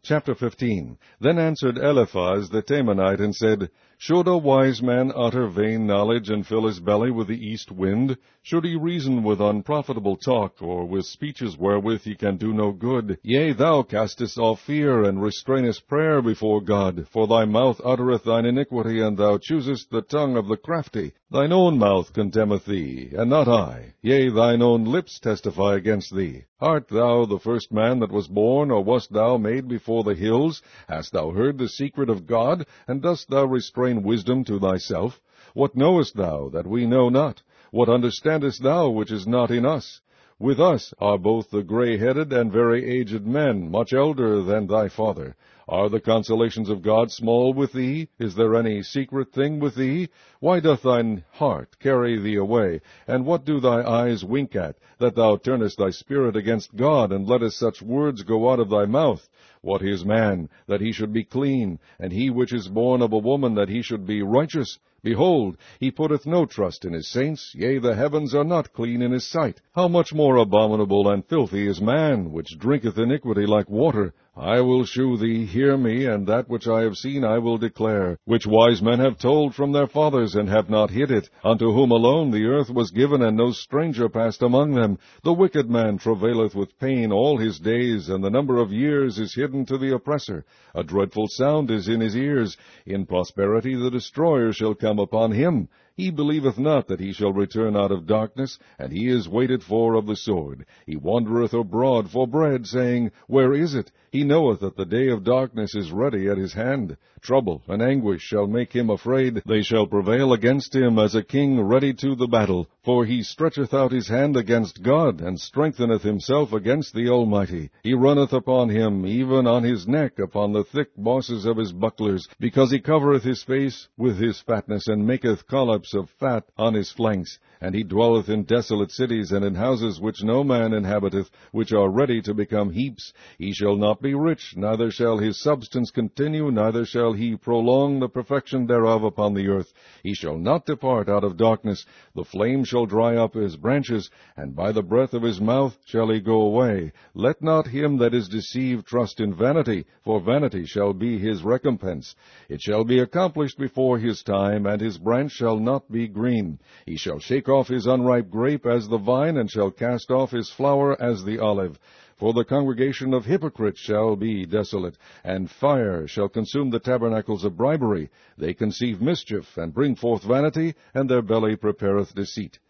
Chapter 15. Then answered Eliphaz the Temanite, and said, Should a wise man utter vain knowledge, and fill his belly with the east wind? Should he reason with unprofitable talk, or with speeches wherewith he can do no good? Yea, thou castest off fear, and restrainest prayer before God. For thy mouth uttereth thine iniquity, and thou choosest the tongue of the crafty. Thine own mouth condemneth thee, and not I. Yea, thine own lips testify against thee. Art thou the first man that was born, or wast thou made before the hills? Hast thou heard the secret of God, and dost thou restrain wisdom to thyself? What knowest thou that we know not? What understandest thou which is not in us? With us are both the gray-headed and very aged men, much elder than thy father. Are the consolations of God small with thee? Is there any secret thing with thee? Why doth thine heart carry thee away? And what do thy eyes wink at, that thou turnest thy spirit against God, and lettest such words go out of thy mouth? What is man, that he should be clean, and he which is born of a woman, that he should be righteous? Behold, he putteth no trust in his saints, yea, the heavens are not clean in his sight. How much more abominable and filthy is man, which drinketh iniquity like water? I will shew thee, hear me, and that which I have seen I will declare, which wise men have told from their fathers, and have not hid it, unto whom alone the earth was given, and no stranger passed among them. The wicked man travaileth with pain all his days, and the number of years is hidden to the oppressor. A dreadful sound is in his ears. In prosperity the destroyer shall come upon him. He believeth not that he shall return out of darkness, and he is waited for of the sword. He wandereth abroad for bread, saying, Where is it? He knoweth that the day of darkness is ready at his hand. Trouble and anguish shall make him afraid. They shall prevail against him as a king ready to the battle. For he stretcheth out his hand against God, and strengtheneth himself against the Almighty. He runneth upon him, even on his neck, upon the thick bosses of his bucklers, because he covereth his face with his fatness, and maketh collops of fat on his flanks. And he dwelleth in desolate cities, and in houses which no man inhabiteth, which are ready to become heaps. He shall not be rich, neither shall his substance continue, neither shall he prolong the perfection thereof upon the earth. He shall not depart out of darkness. The flame shall dry up his branches, and by the breath of his mouth shall he go away. Let not him that is deceived trust in vanity, for vanity shall be his recompense. It shall be accomplished before his time, and his branch shall not be green. He shall shake off his unripe grape as the vine, and shall cast off his flower as the olive. For the congregation of hypocrites shall be desolate, and fire shall consume the tabernacles of bribery. They conceive mischief, and bring forth vanity, and their belly prepareth deceit.